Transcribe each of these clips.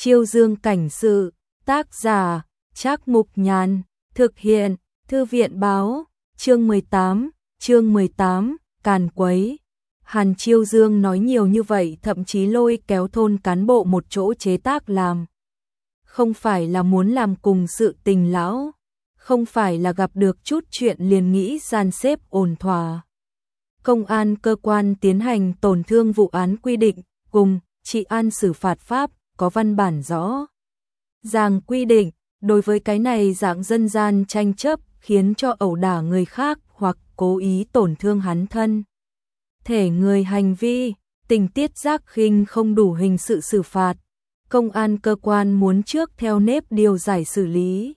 Chiêu Dương cảnh sự, tác giả, Trác Mục Nhàn, thực hiện, Thư viện báo, chương 18, càn quấy. Hàn Chiêu Dương nói nhiều như vậy, thậm chí lôi kéo thôn cán bộ một chỗ chế tác làm. Không phải là muốn làm cùng sự tình lão, không phải là gặp được chút chuyện liền nghĩ dàn xếp ổn thỏa. Công an cơ quan tiến hành tổn thương vụ án quy định, cùng trị an xử phạt pháp, có văn bản rõ ràng quy định, đối với cái này dạng dân gian tranh chấp khiến cho ẩu đả người khác hoặc cố ý tổn thương hắn thân thể người hành vi, tình tiết giác khinh không đủ hình sự xử phạt. Công an cơ quan muốn trước theo nếp điều giải xử lý.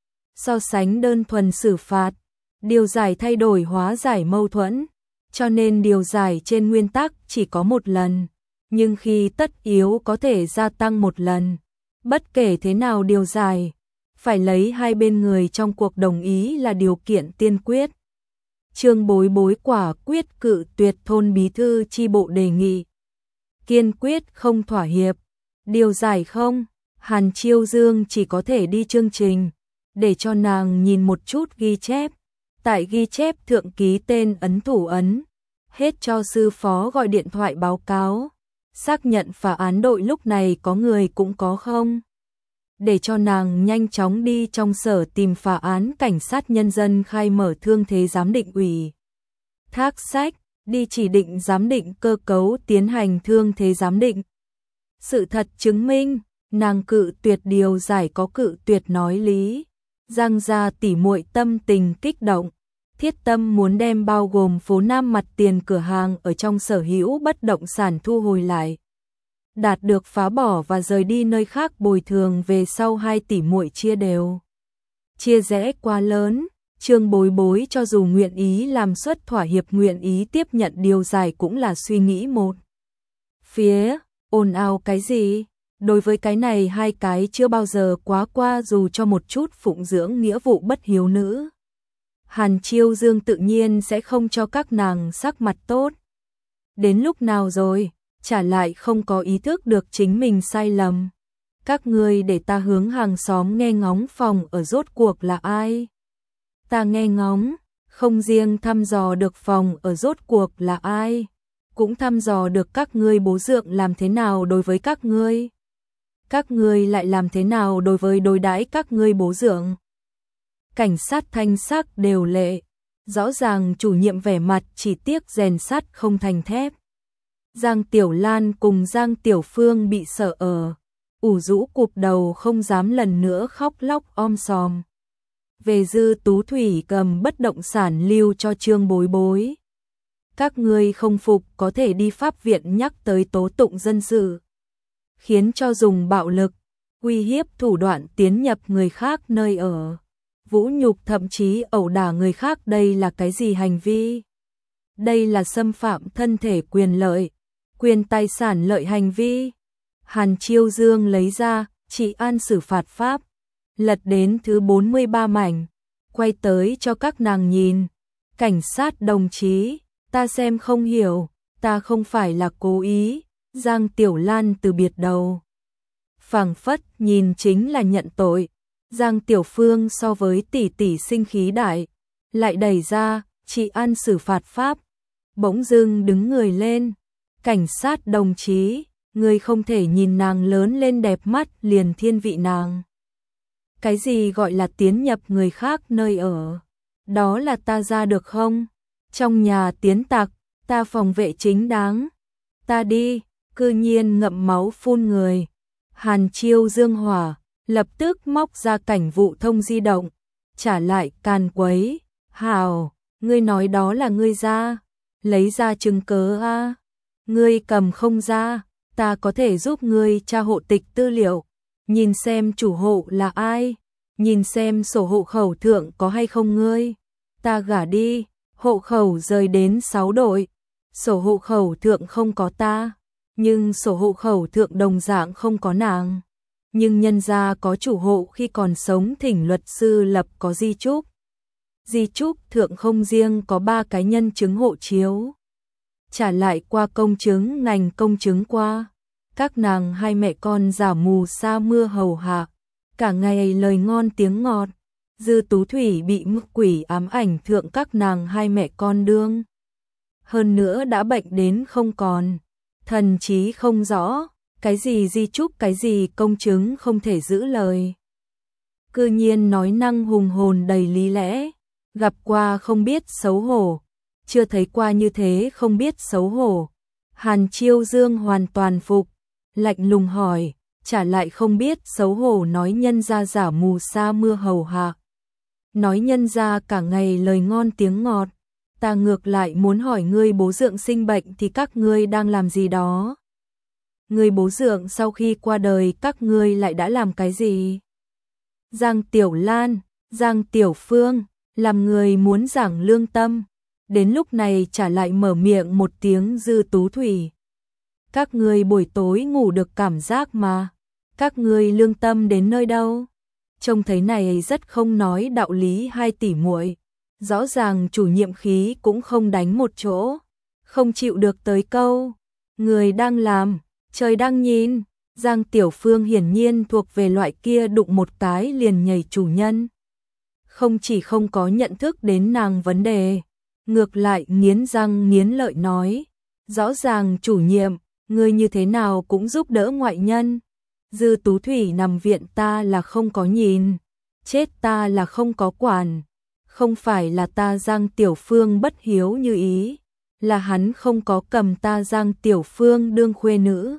So sánh đơn thuần xử phạt, điều giải thay đổi hóa giải mâu thuẫn, cho nên điều giải trên nguyên tắc chỉ có một lần, nhưng khi tất yếu có thể gia tăng một lần. Bất kể thế nào điều giải, phải lấy hai bên người trong cuộc đồng ý là điều kiện tiên quyết. Trương Bối Bối quả quyết cự tuyệt thôn bí thư chi bộ đề nghị. Kiên quyết không thỏa hiệp. Điều giải không, Hàn Chiêu Dương chỉ có thể đi chương trình, để cho nàng nhìn một chút ghi chép. Tại ghi chép thượng ký tên ấn thủ ấn, hết cho sư phó gọi điện thoại báo cáo, xác nhận phá án đội lúc này có người cũng có không. Để cho nàng nhanh chóng đi trong sở tìm phá án cảnh sát nhân dân khai mở thương thế giám định ủy. Thác sách, đi chỉ định giám định cơ cấu tiến hành thương thế giám định. Sự thật chứng minh, nàng cự tuyệt điều giải có cự tuyệt nói lý. Giang gia tỉ muội tâm tình kích động, thiết tâm muốn đem bao gồm phố Nam mặt tiền cửa hàng ở trong sở hữu bất động sản thu hồi lại. Đạt được phá bỏ và rời đi nơi khác bồi thường về sau hai tỷ muội chia đều. Chia rẽ quá lớn, Trương Bối Bối cho dù nguyện ý làm suất thỏa hiệp nguyện ý tiếp nhận điều giải cũng là suy nghĩ một phía, ồn ào cái gì? Đối với cái này hai cái chưa bao giờ quá qua dù cho một chút phụng dưỡng nghĩa vụ bất hiếu nữ. Hàn Chiêu Dương tự nhiên sẽ không cho các nàng sắc mặt tốt. Đến lúc nào rồi, trả lại không có ý thức được chính mình sai lầm. Các ngươi để ta hướng hàng xóm nghe ngóng phòng ở rốt cuộc là ai? Ta nghe ngóng, không riêng thăm dò được phòng ở rốt cuộc là ai, cũng thăm dò được các ngươi bố dượng làm thế nào đối với các ngươi. Các ngươi lại làm thế nào đối với đối đãi các ngươi bố dượng? Cảnh sát thanh sắc đều lệ, rõ ràng chủ nhiệm vẻ mặt chỉ tiếc rèn sắt không thành thép. Giang Tiểu Lan cùng Giang Tiểu Phương bị sợ ủ rũ cụp đầu không dám lần nữa khóc lóc om sòm. Về Dư Tú Thủy cầm bất động sản lưu cho Trương Bối Bối. Các ngươi không phục có thể đi pháp viện nhắc tới tố tụng dân sự. Khiến cho dùng bạo lực, uy hiếp thủ đoạn tiến nhập người khác nơi ở. Vũ nhục thậm chí ẩu đả người khác, đây là cái gì hành vi? Đây là xâm phạm thân thể quyền lợi, quyền tài sản lợi hành vi. Hàn Chiêu Dương lấy ra trị an xử phạt pháp, lật đến thứ 43 mảnh, quay tới cho các nàng nhìn. Cảnh sát đồng chí, ta xem không hiểu, ta không phải là cố ý. Giang Tiểu Lan từ biệt đầu, phảng phất nhìn chính là nhận tội. Giang Tiểu Phương so với tỷ tỷ sinh khí đại, lại đẩy ra trị an xử phạt pháp, bỗng dưng đứng người lên. Cảnh sát đồng chí, người không thể nhìn nàng lớn lên đẹp mắt liền thiên vị nàng. Cái gì gọi là tiến nhập người khác nơi ở? Đó là ta ra được không? Trong nhà tiến tặc, ta phòng vệ chính đáng. Ta đi, cư nhiên ngậm máu phun người. Hàn Chiêu Dương hỏa, lập tức móc ra cảnh vụ thông di động, trả lại càn quấy. Hào, ngươi nói đó là ngươi ra, lấy ra chứng cớ a. Ngươi cầm không ra, ta có thể giúp ngươi tra hộ tịch tư liệu, nhìn xem chủ hộ là ai, nhìn xem sổ hộ khẩu thượng có hay không ngươi. Ta gả đi, hộ khẩu rời đến 6 đội, sổ hộ khẩu thượng không có ta, nhưng sổ hộ khẩu thượng đồng dạng không có nàng. Nhưng nhân gia có chủ hộ khi còn sống thỉnh luật sư lập có di chúc. Di chúc thượng không riêng có 3 cái nhân chứng hộ chiếu. Trả lại qua công chứng ngành công chứng qua. Các nàng hai mẹ con giả mù sa mưa hầu hạ, cả ngày lời ngon tiếng ngọt. Dư Tú Thủy bị mực quỷ ám ảnh thượng các nàng hai mẹ con đương. Hơn nữa đã bệnh đến không còn, thần trí không rõ, cái gì di chúc cái gì công chứng không thể giữ lời. Cư nhiên nói năng hùng hồn đầy lý lẽ, gặp qua không biết xấu hổ, chưa thấy qua như thế không biết xấu hổ. Hàn Chiêu Dương hoàn toàn phục, lạnh lùng hỏi, trả lại không biết xấu hổ nói nhân gia giả mù sa mưa hầu hạ. Nói nhân gia cả ngày lời ngon tiếng ngọt, ta ngược lại muốn hỏi ngươi bố dượng sinh bệnh thì các ngươi đang làm gì đó? Ngươi bố dượng sau khi qua đời các ngươi lại đã làm cái gì? Giang Tiểu Lan, Giang Tiểu Phương, làm người muốn giảng lương tâm, đến lúc này trả lại mở miệng một tiếng Dư Tú Thủy. Các ngươi buổi tối ngủ được cảm giác mà, các ngươi lương tâm đến nơi đâu? Trông thấy này rất không nói đạo lý hai tỷ muội, rõ ràng chủ nhiệm khí cũng không đánh một chỗ, không chịu được tới câu, người đang làm, trời đang nhìn. Giang Tiểu Phương hiển nhiên thuộc về loại kia đụng một cái liền nhảy chủ nhân. Không chỉ không có nhận thức đến nàng vấn đề, ngược lại nghiến răng nghiến lợi nói, rõ ràng chủ nhiệm, ngươi như thế nào cũng giúp đỡ ngoại nhân. Dư Tú Thủy nằm viện ta là không có nhìn, chết ta là không có quản, không phải là ta Giang Tiểu Phương bất hiếu như ý, là hắn không có cầm ta Giang Tiểu Phương đương khuê nữ.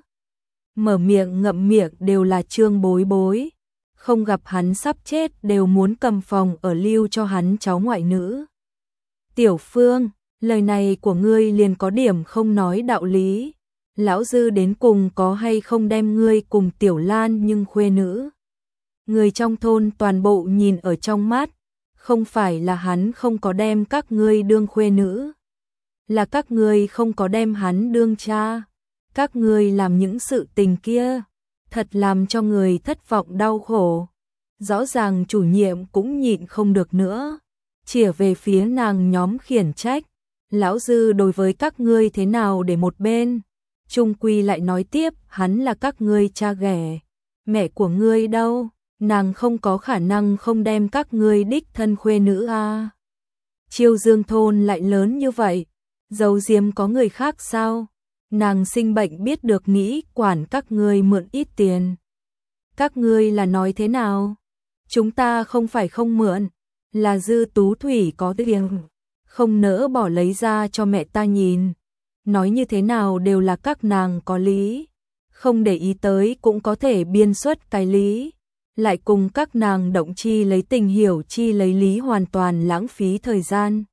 Mở miệng ngậm miệng đều là Trương Bối Bối, không gặp hắn sắp chết đều muốn cầm phòng ở lưu cho hắn cháu ngoại nữ. Tiểu Phương, lời này của ngươi liền có điểm không nói đạo lý, lão Dư đến cùng có hay không đem ngươi cùng Tiểu Lan nhưng khuê nữ. Người trong thôn toàn bộ nhìn ở trong mắt, không phải là hắn không có đem các ngươi đương khuê nữ, là các ngươi không có đem hắn đương cha. Các ngươi làm những sự tình kia, thật làm cho người thất vọng đau khổ. Rõ ràng chủ nhiệm cũng nhịn không được nữa, chĩa về phía nàng nhóm khiển trách. Lão Dư đối với các ngươi thế nào để một bên, chung quy lại nói tiếp, hắn là các ngươi cha ghẻ. Mẹ của ngươi đâu, nàng không có khả năng không đem các ngươi đích thân khuê nữ à. Chiêu Dương thôn lại lớn như vậy, giấu giếm có người khác sao? Nàng sinh bệnh biết được nghĩ quản các ngươi mượn ít tiền. Các ngươi là nói thế nào? Chúng ta không phải không mượn, là Dư Tú Thủy có tiền, không nỡ bỏ lấy ra cho mẹ ta nhìn. Nói như thế nào đều là các nàng có lý, không để ý tới cũng có thể biên xuất cái lý. Lại cùng các nàng động chi lấy tình hiểu chi lấy lý hoàn toàn lãng phí thời gian.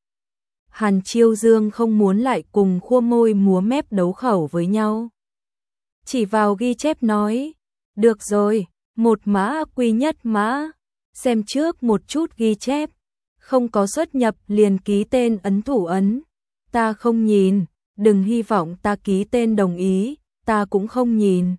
Hàn Chiêu Dương không muốn lại cùng khua môi múa mép đấu khẩu với nhau. Chỉ vào ghi chép nói, được rồi, một mã quy nhất mã, xem trước một chút ghi chép, không có xuất nhập liền ký tên ấn thủ ấn. Ta không nhìn, đừng hy vọng ta ký tên đồng ý, ta cũng không nhìn.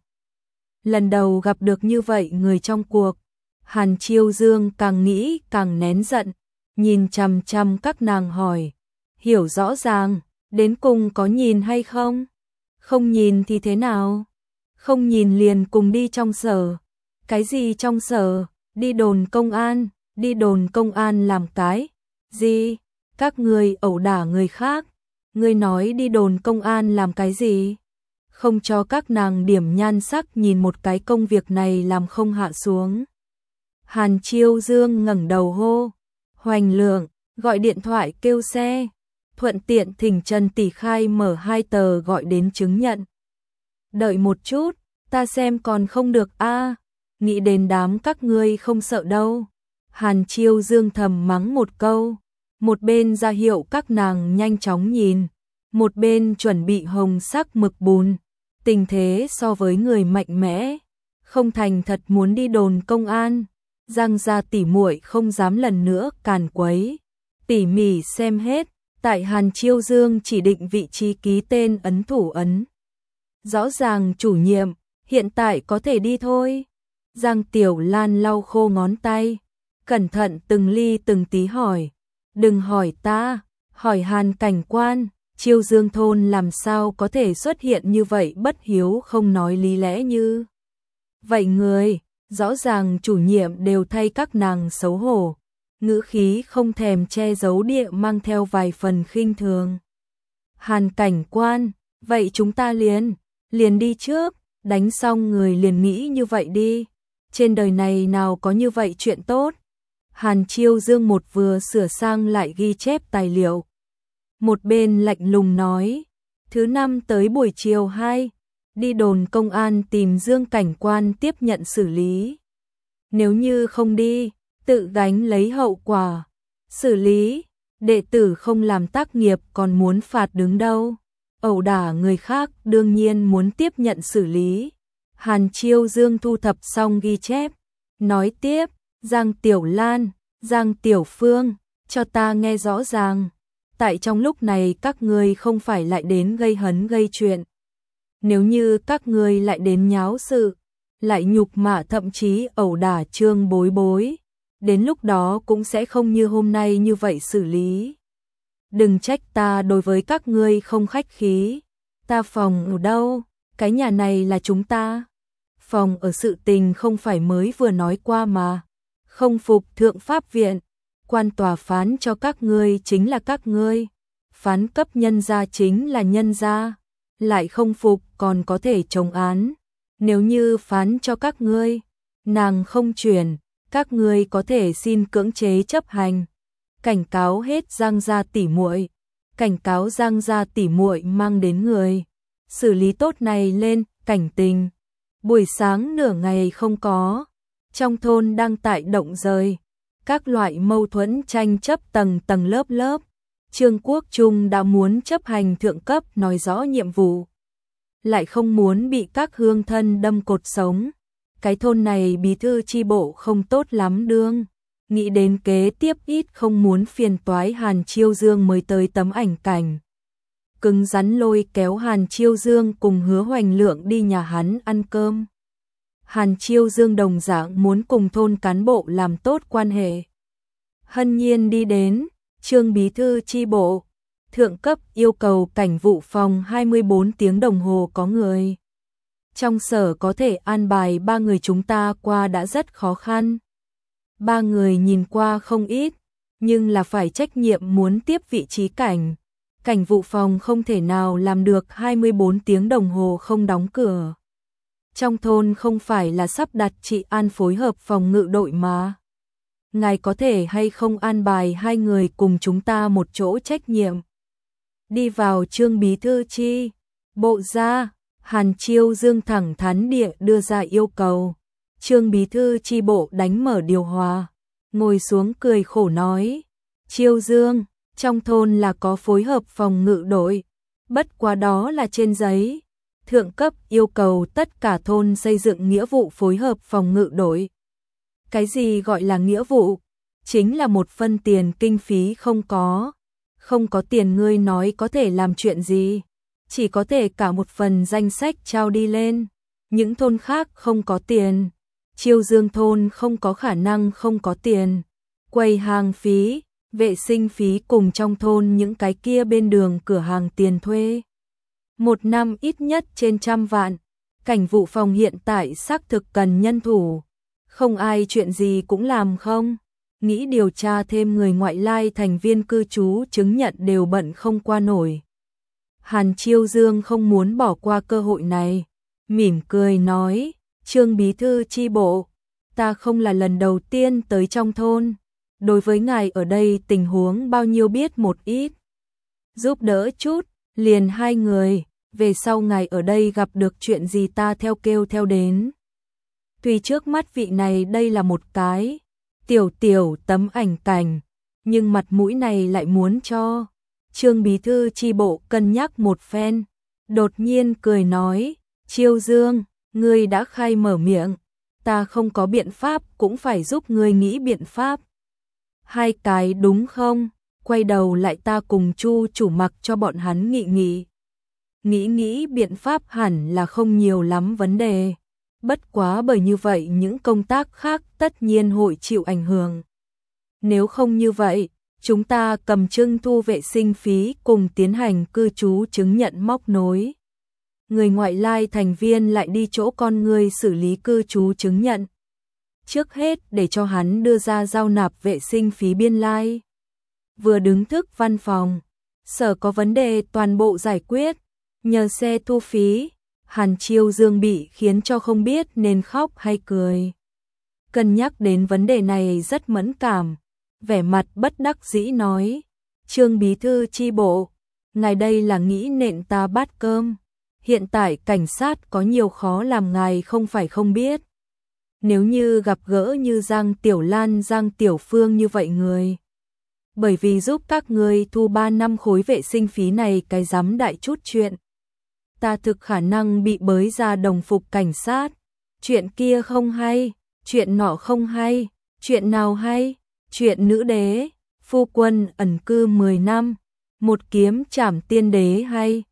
Lần đầu gặp được như vậy người trong cuộc, Hàn Chiêu Dương càng nghĩ càng nén giận, nhìn chằm chằm các nàng hỏi. Hiểu rõ ràng, đến cùng có nhìn hay không? Không nhìn thì thế nào? Không nhìn liền cùng đi trong sở. Cái gì trong sở? Đi đồn công an, đi đồn công an làm cái gì? Các người ẩu đả người khác. Ngươi nói đi đồn công an làm cái gì? Không cho các nàng điểm nhan sắc nhìn một cái công việc này làm không hạ xuống. Hàn Chiêu Dương ngẩng đầu hô, Hoành Lượng, gọi điện thoại kêu xe. Thuận tiện thỉnh Trần Tỷ Khai mở 2 tờ gọi đến chứng nhận. Đợi một chút, ta xem còn không được a. Nghĩ đến đám các ngươi không sợ đâu. Hàn Chiêu Dương thầm mắng một câu, một bên ra hiệu các nàng nhanh chóng nhìn, một bên chuẩn bị hồng sắc mực bùn. Tình thế so với người mạnh mẽ, không thành thật muốn đi đồn công an. Giang gia tỷ muội không dám lần nữa càn quấy, tỉ mỉ xem hết. Tại Hàn Chiêu Dương chỉ định vị trí ký tên ấn thủ ấn. Rõ ràng chủ nhiệm, hiện tại có thể đi thôi. Giang Tiểu Lan lau khô ngón tay, cẩn thận từng ly từng tí hỏi. Đừng hỏi ta, hỏi Hàn cảnh quan, Chiêu Dương thôn làm sao có thể xuất hiện như vậy bất hiếu không nói lý lẽ như vậy người, rõ ràng chủ nhiệm đều thay các nàng xấu hổ, ngữ khí không thèm che giấu địa mang theo vài phần khinh thường. Hàn cảnh quan, vậy chúng ta liền đi trước, đánh xong người liền nghĩ như vậy đi, trên đời này nào có như vậy chuyện tốt. Hàn Chiêu Dương một vừa sửa sang lại ghi chép tài liệu, một bên lạnh lùng nói, thứ năm tới buổi chiều 2, đi đồn công an tìm Dương cảnh quan tiếp nhận xử lý. Nếu như không đi, tự gánh lấy hậu quả. Xử lý, đệ tử không làm tác nghiệp còn muốn phạt đứng đâu. Ẩu đả người khác đương nhiên muốn tiếp nhận xử lý. Hàn Chiêu Dương thu thập xong ghi chép, nói tiếp, Giang Tiểu Lan, Giang Tiểu Phương, cho ta nghe rõ ràng. Tại trong lúc này các ngươi không phải lại đến gây hấn gây chuyện. Nếu như các ngươi lại đến nháo sự, lại nhục mạ thậm chí ẩu đả Trương Bối Bối, đến lúc đó cũng sẽ không như hôm nay như vậy xử lý. Đừng trách ta đối với các ngươi không khách khí. Ta phòng ở đâu? Cái nhà này là chúng ta. Phòng ở sự tình không phải mới vừa nói qua mà. Không phục thượng pháp viện, quan tòa phán cho các ngươi chính là các ngươi. Phán cấp nhân gia chính là nhân gia. Lại không phục còn có thể chống án. Nếu như phán cho các ngươi, nàng không chuyển, các ngươi có thể xin cưỡng chế chấp hành. Cảnh cáo hết Giang gia tỉ muội, cảnh cáo Giang gia tỉ muội mang đến người. Xử lý tốt này lên, cảnh tình. Buổi sáng nửa ngày không có, trong thôn đang tại động rời. Các loại mâu thuẫn tranh chấp tầng tầng lớp lớp. Trương Quốc Trung đã muốn chấp hành thượng cấp nói rõ nhiệm vụ, lại không muốn bị các hương thân đâm cột sống. Cái thôn này bí thư chi bộ không tốt lắm đương. Nghĩ đến kế tiếp ít không muốn phiền toái Hàn Chiêu Dương mới tới tấm ảnh cảnh. Cứng rắn lôi kéo Hàn Chiêu Dương cùng Hứa Hoành Lượng đi nhà hắn ăn cơm. Hàn Chiêu Dương đồng dạng muốn cùng thôn cán bộ làm tốt quan hệ. Hân nhiên đi đến, Trương bí thư chi bộ, thượng cấp yêu cầu cảnh vụ phòng 24 tiếng đồng hồ có người. Trong sở có thể an bài 3 người chúng ta qua đã rất khó khăn. 3 người nhìn qua không ít, nhưng là phải trách nhiệm muốn tiếp vị trí cảnh. Cảnh vụ phòng không thể nào làm được 24 tiếng đồng hồ không đóng cửa. Trong thôn không phải là sắp đặt trị an phối hợp phòng ngự đội mà. Ngài có thể hay không an bài 2 người cùng chúng ta một chỗ trách nhiệm. Đi vào Trương bí thư chi bộ ra, Hàn Chiêu Dương thẳng thắn địa đưa ra yêu cầu. Trương bí thư chi bộ đánh mở điều hòa, ngồi xuống cười khổ nói, Chiêu Dương, trong thôn là có phối hợp phòng ngự đội, bất quá đó là trên giấy. Thượng cấp yêu cầu tất cả thôn xây dựng nghĩa vụ phối hợp phòng ngự đội. Cái gì gọi là nghĩa vụ? Chính là một phân tiền kinh phí không có. Không có tiền ngươi nói có thể làm chuyện gì? Chỉ có thể cả một phần danh sách trao đi lên. Những thôn khác không có tiền. Chiêu Dương thôn không có khả năng không có tiền. Quầy hàng phí, vệ sinh phí cùng trong thôn những cái kia bên đường cửa hàng tiền thuê. Một năm ít nhất trên 100 vạn. Cảnh vụ phòng hiện tại xác thực cần nhân thủ. Không ai chuyện gì cũng làm không. Nghĩ điều tra thêm người ngoại lai thành viên cư trú chứng nhận đều bận không qua nổi. Hàn Chiêu Dương không muốn bỏ qua cơ hội này. Mỉm cười nói, Trương bí thư chi bộ, ta không là lần đầu tiên tới trong thôn. Đối với ngài ở đây tình huống bao nhiêu biết một ít. Giúp đỡ chút, liền 2 người, về sau ngài ở đây gặp được chuyện gì ta theo kêu theo đến. Tuy trước mắt vị này đây là một cái tiểu tấm ảnh cảnh, nhưng mặt mũi này lại muốn cho. Trương bí thư chi bộ cân nhắc một phen, đột nhiên cười nói, Chiêu Dương, ngươi đã khai mở miệng, ta không có biện pháp cũng phải giúp ngươi nghĩ biện pháp. 2 cái đúng không? Quay đầu lại ta cùng Chu chủ mặc cho bọn hắn nghị. Nghĩ biện pháp hẳn là không nhiều lắm vấn đề. Bất quá bởi như vậy những công tác khác tất nhiên hội chịu ảnh hưởng. Nếu không như vậy, chúng ta cầm trưng thu vệ sinh phí cùng tiến hành cư trú chứng nhận móc nối. Người ngoại lai thành viên lại đi chỗ con người xử lý cư trú chứng nhận. Trước hết để cho hắn đưa ra giao nạp vệ sinh phí biên lai. Vừa đứng thức văn phòng, sở có vấn đề toàn bộ giải quyết, nhờ xe thu phí, Hàn Chiêu Dương bị khiến cho không biết nên khóc hay cười. Cân nhắc đến vấn đề này rất mẫn cảm, vẻ mặt bất đắc dĩ nói, Trương bí thư chi bộ, ngài đây là nghĩ nện ta bát cơm. Hiện tại cảnh sát có nhiều khó làm ngài không phải không biết. Nếu như gặp gỡ như Giang Tiểu Lan, Giang Tiểu Phương như vậy người. Bởi vì giúp các người thu 3 năm khối vệ sinh phí này cái dám đại chút chuyện. Ta thực khả năng bị bới ra đồng phục cảnh sát. Chuyện kia không hay, chuyện nọ không hay, chuyện nào hay, chuyện nữ đế, phu quân ẩn cư 10 năm, một kiếm trảm tiên đế hay.